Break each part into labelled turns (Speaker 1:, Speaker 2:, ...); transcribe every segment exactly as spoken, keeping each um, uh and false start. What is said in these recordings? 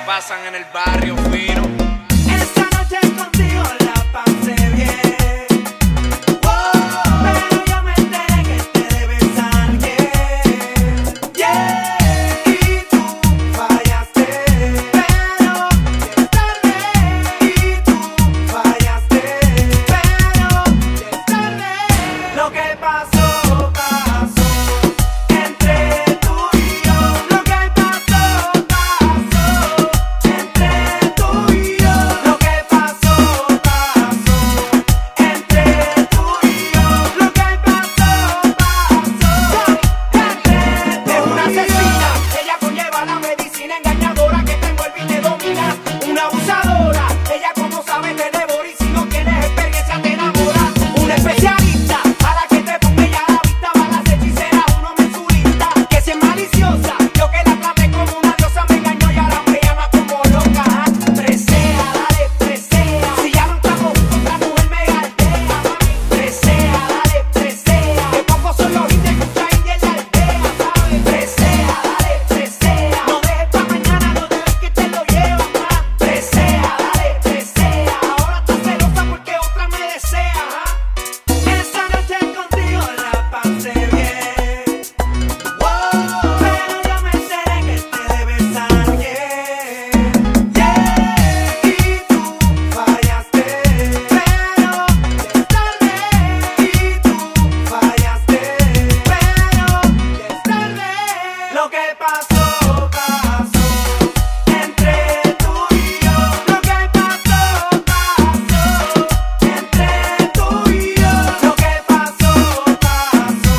Speaker 1: pasan en el barrio fino.
Speaker 2: Esta noche contigo la pasé bien. Wow, pero yo me enteré que te debes a alguien. Yeah, y tú fallaste, pero ya es tarde. Y tú fallaste, pero ya es tarde. Lo que pasó, pasó entre tú y yo. Lo que pasó, pasó entre tú y yo. Lo que pasó, pasó entre tú y yo. Lo que pasó, pasó entre tú y yo. Es una asesina, ella conlleva la medicina engañadora que te envuelve y te domina. Una abusadora, ella como sabe te devora y si no tienes experiencia te enamora. Una especialista, a la que te ponga ella a la vista, va las hechiceras, uno mensurista. Que si es maliciosa, yo que la traté como una diosa me engañó y ahora me llama como loca. ah. Presea, dale, presea. Si ya no estamos juntos, otra mujer me galdea, mami. Presea, dale, presea. Que pocos son los indios que traen y en la aldea, ¿sabes? Presea, dale, presea. No dejes pa' mañana, no dejes que te lo llevas más. Presea, dale, presea. Ahora estás celosa porque otra me desea. ah. Esta noche contigo la pasé bien. Wow, pero yo me enteré que te debes a alguien. Yeah, y tú fallaste, pero ya es tarde. Y tú fallaste, pero ya es tarde. Lo que pasó, pasó entre tú y yo. Lo que pasó, pasó entre tú y yo. Lo que pasó, pasó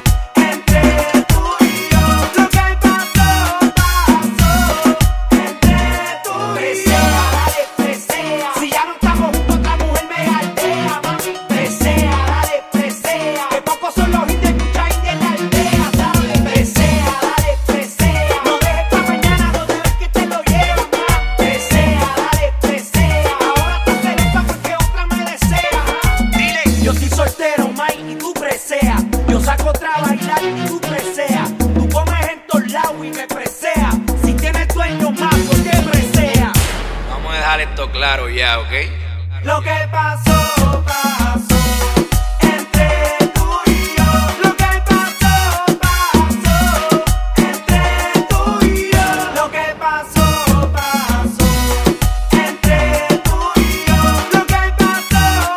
Speaker 2: entre tú y yo. Lo que pasó, pasó entre tú y yo. Presea, dale, presea. Si ya no estamos juntos, otra mujer me galdea, mami. Presea, dale, presea. Que pocos son los indios, mucha india en la aldea, ¿sabes? Presea, dale, presea. No dejes pa' mañana, no dejes que te lo llevas más. Presea, dale, presea. Ahora estás celosa porque otra me desea. Dile, yo soy soltero, Mike, y tú presea. Yo saco otra a bailar y tú presea. Tú comes en todos lados y me presea. Si tienes dueño más, ¿por qué presea?
Speaker 1: Vamos a dejar esto claro ya, ¿ok?
Speaker 2: Lo que pasó, pasó entre tú y yo. Lo que pasó, pasó entre tú y yo. Lo que pasó, pasó entre tú y yo. Lo que pasó,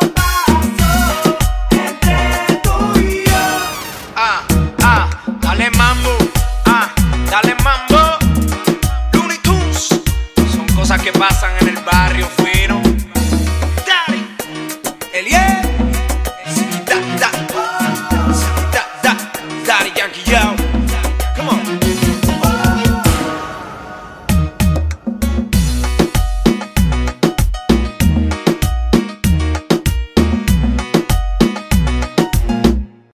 Speaker 2: pasó entre tú y yo.
Speaker 1: Ah, ah, dale mambo, ah, dale mambo. Looney Tunes, son cosas que pasan